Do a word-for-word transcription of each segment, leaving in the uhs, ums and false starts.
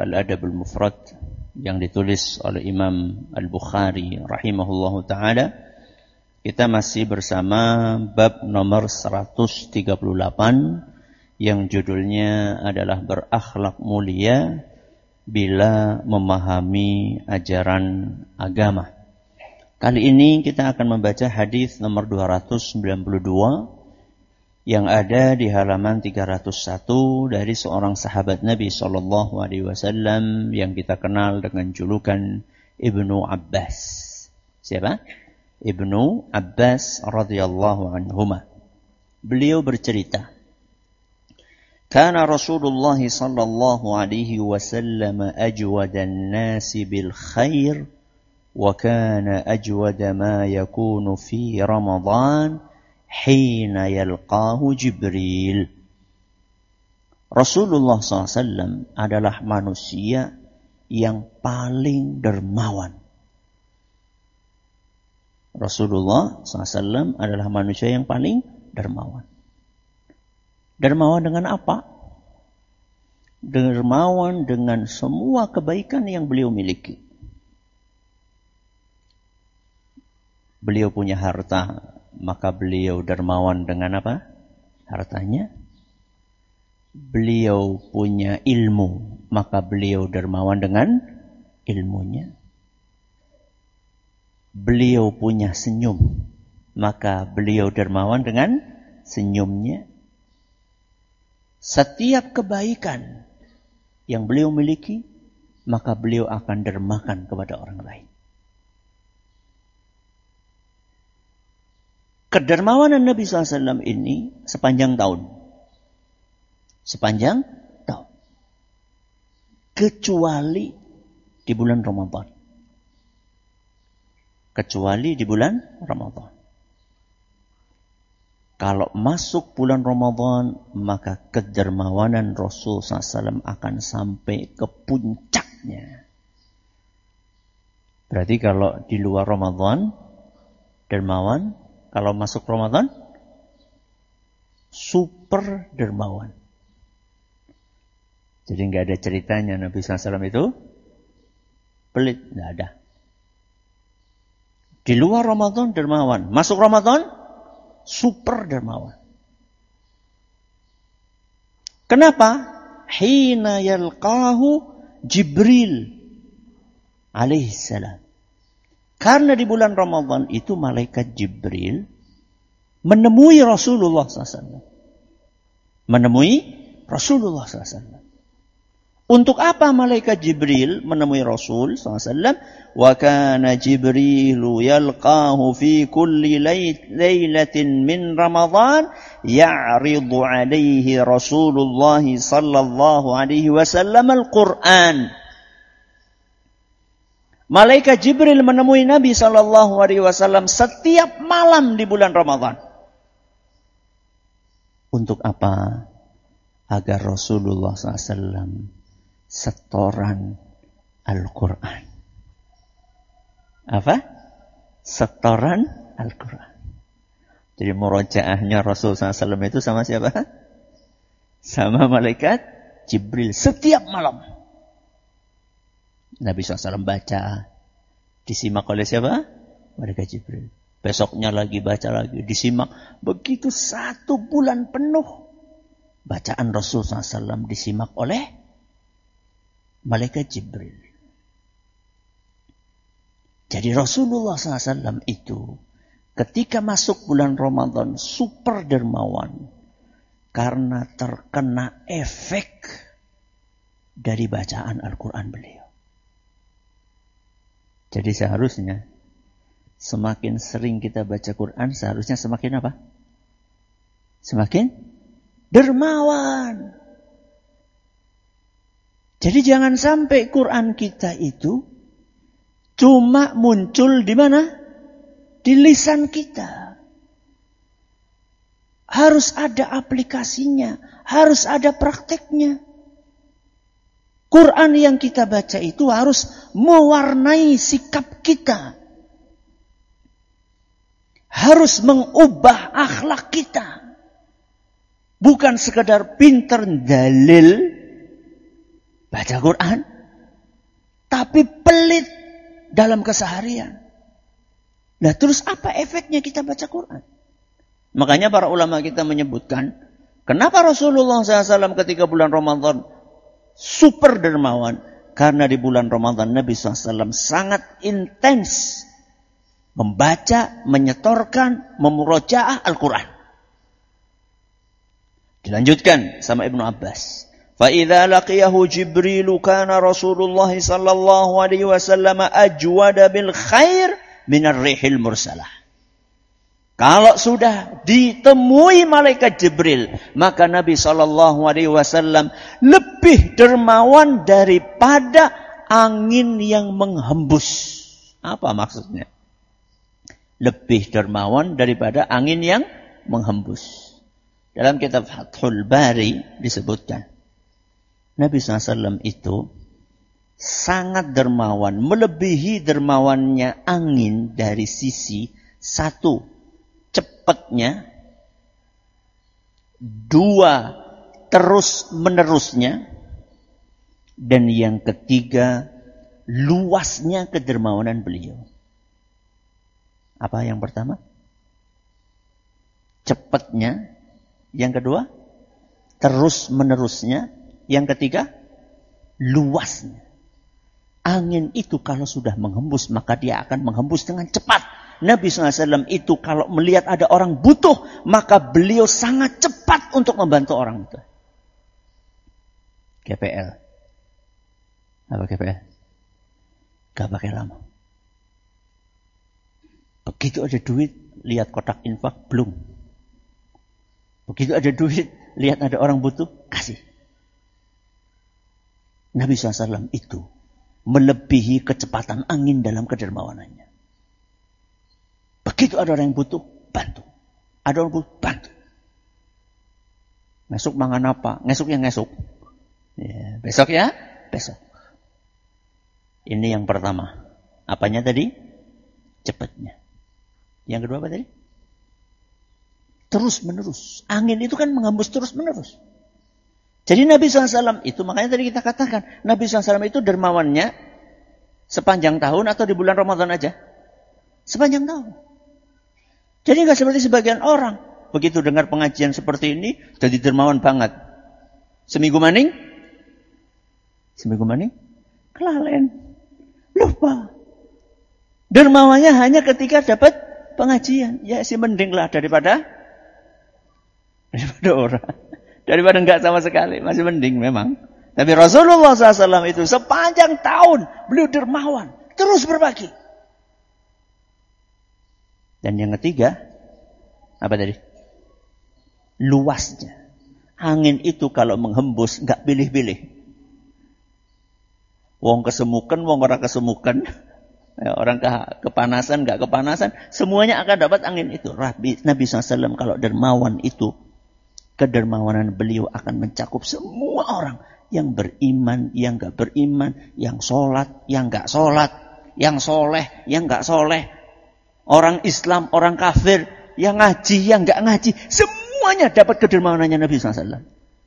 Al-Adabul Mufrad yang ditulis oleh Imam Al-Bukhari rahimahullahu ta'ala. Kita masih bersama bab nomor seratus tiga puluh delapan yang judulnya adalah berakhlak mulia bila memahami ajaran agama. Kali ini kita akan membaca hadis nomor dua ratus sembilan puluh dua yang ada di halaman tiga ratus satu dari seorang sahabat Nabi sallallahu alaihi wasallam yang kita kenal dengan julukan Ibnu Abbas. Siapa? Ibnu Abbas radhiyallahu anhuma. Beliau bercerita, "Kana Rasulullah sallallahu alaihi wasallam ajwadan nasi bil khair wa kana ajwada ma yakunu fi Ramadan hina yalqahu Jibril." Rasulullah sallallahu alaihi wasallam adalah manusia yang paling dermawan. Rasulullah sallallahu alaihi wasallam adalah manusia yang paling dermawan. Dermawan dengan apa? Dermawan dengan semua kebaikan yang beliau miliki. Beliau punya harta, maka beliau dermawan dengan apa? Hartanya. Beliau punya ilmu, maka beliau dermawan dengan ilmunya. Beliau punya senyum, maka beliau dermawan dengan senyumnya. Setiap kebaikan yang beliau miliki, maka beliau akan dermakan kepada orang lain. Kedermawanan Nabi sallallahu alaihi wasallam ini sepanjang tahun. Sepanjang tahun. Kecuali di bulan Ramadan. Kecuali di bulan Ramadan. Kalau masuk bulan Ramadan, maka kedermawanan Rasul sallallahu alaihi wasallam akan sampai ke puncaknya. Berarti kalau di luar Ramadan, dermawan. Kalau masuk Ramadan, super dermawan. Jadi nggak ada ceritanya Nabi sallallahu alaihi wasallam itu pelit, nggak ada. Di luar Ramadan dermawan, masuk Ramadan super dermawan. Kenapa? Hina yalqahu Jibril alaihi salam. Karena di bulan Ramadan itu malaikat Jibril menemui Rasulullah sallallahu alaihi wasallam. Menemui Rasulullah sallallahu alaihi wasallam. Untuk apa malaikat Jibril menemui Rasul sallallahu alaihi wasallam? Wa kana Jibrilu yalqahu fi kulli lailatin min Ramadan ya'ridu alaihi Rasulullah sallallahu alaihi wasallam al-Qur'an. Malaikat Jibril menemui Nabi sallallahu alaihi wasallam setiap malam di bulan Ramadan. Untuk apa? Agar Rasulullah sallallahu alaihi wasallam setoran Al-Quran. Apa? Setoran Al-Quran. Jadi murojaahnya Rasul sallallahu alaihi wasallam itu sama siapa? Sama malaikat Jibril setiap malam. Nabi sallallahu alaihi wasallam baca, disimak oleh siapa? Malaikat Jibril. Besoknya lagi baca lagi, disimak. Begitu satu bulan penuh bacaan Rasul sallallahu alaihi wasallam disimak oleh malaikat Jibril. Jadi Rasulullah sallallahu alaihi wasallam itu ketika masuk bulan Ramadan super dermawan karena terkena efek dari bacaan Al-Quran beliau. Jadi seharusnya semakin sering kita baca Quran, seharusnya semakin apa? Semakin dermawan. Jadi jangan sampai Quran kita itu cuma muncul di mana? Di lisan kita. Harus ada aplikasinya, harus ada prakteknya. Quran yang kita baca itu harus mewarnai sikap kita. Harus mengubah akhlak kita. Bukan sekedar pinter dalil baca Quran, tapi pelit dalam keseharian. Nah, terus apa efeknya kita baca Quran? Makanya para ulama kita menyebutkan, kenapa Rasulullah shallallahu alaihi wasallam ketika bulan Ramadan super dermawan? Karena di bulan Ramadan Nabi shallallahu alaihi wasallam sangat intens membaca, menyetorkan, memurojaah Al-Quran. Dilanjutkan sama Ibnu Abbas. فَإِذَا لَقِيَهُ جِبْرِيلُ كَانَ رَسُولُ اللَّهِ صَلَّى اللَّهُ عَلَيْهِ وَسَلَّمَ أَجْوَدَ بِالْخَيْرِ مِنَ الرِّيحِ الْمُرْسَلَةِ. Kalau sudah ditemui malaikat Jibril, maka Nabi shallallahu alaihi wasallam lebih dermawan daripada angin yang menghembus. Apa maksudnya? Lebih dermawan daripada angin yang menghembus. Dalam kitab Fathul Bari disebutkan, Nabi shallallahu alaihi wasallam itu sangat dermawan, melebihi dermawannya angin dari sisi satu, cepatnya, dua, terus menerusnya, dan yang ketiga, luasnya kedermawanan beliau. Apa yang pertama? Cepatnya. Yang kedua, terus menerusnya. Yang ketiga, luasnya. Angin itu kalau sudah menghembus, maka dia akan menghembus dengan cepat. Nabi shallallahu alaihi wasallam itu kalau melihat ada orang butuh, maka beliau sangat cepat untuk membantu orang itu. G P L. Apa G P L? Gak pakai lama. Begitu ada duit, lihat kotak infak, belum. Begitu ada duit, lihat ada orang butuh, kasih. Nabi shallallahu alaihi wasallam itu melebihi kecepatan angin dalam kedermawanannya. Begitu ada orang yang butuh, bantu. Ada orang butuh, bantu. Ngesuk mangan apa? Ngesuk yang ngesuk. Ya, besok ya, besok. Ini yang pertama. Apanya tadi? Cepatnya. Yang kedua apa tadi? Terus menerus. Angin itu kan menghembus terus menerus. Jadi Nabi shallallahu alaihi wasallam itu, makanya tadi kita katakan, Nabi shallallahu alaihi wasallam itu dermawannya sepanjang tahun atau di bulan Ramadan aja? Sepanjang tahun. Jadi nggak seperti sebagian orang. Begitu dengar pengajian seperti ini, jadi dermawan banget. Seminggu maning? Seminggu maning? Kelalen. Lupa. Dermawannya hanya ketika dapat pengajian. Ya sih mending lah daripada daripada orang. Daripada enggak sama sekali. Masih mending memang. Tapi Rasulullah shallallahu alaihi wasallam itu sepanjang tahun beliau dermawan. Terus berbagi. Dan yang ketiga, apa tadi? Luasnya. Angin itu kalau menghembus enggak pilih-pilih. Wong kesemukan, wong orang kesemukan. Orang ke, kepanasan, enggak kepanasan. Semuanya akan dapat angin itu. Nabi shallallahu alaihi wasallam kalau dermawan itu, kedermawanan beliau akan mencakup semua orang. Yang beriman, yang enggak beriman. Yang sholat, yang enggak sholat. Yang soleh, yang enggak soleh. Orang Islam, orang kafir. Yang ngaji, yang enggak ngaji. Semuanya dapat kedermawanannya Nabi shallallahu alaihi wasallam.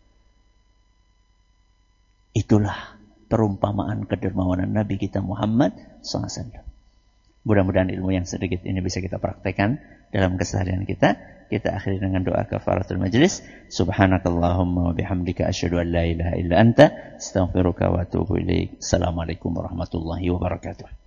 Itulah perumpamaan kedermawanan Nabi kita Muhammad shallallahu alaihi wasallam. Mudah-mudahan ilmu yang sedikit ini bisa kita praktekkan dalam keseharian kita. Kita akhiri dengan doa kafaratul majlis. Subhanakallahumma wa bihamdika asyhadu an la ilaha illa anta astaghfiruka wa atubu ilaik. Assalamualaikum warahmatullahi wabarakatuh.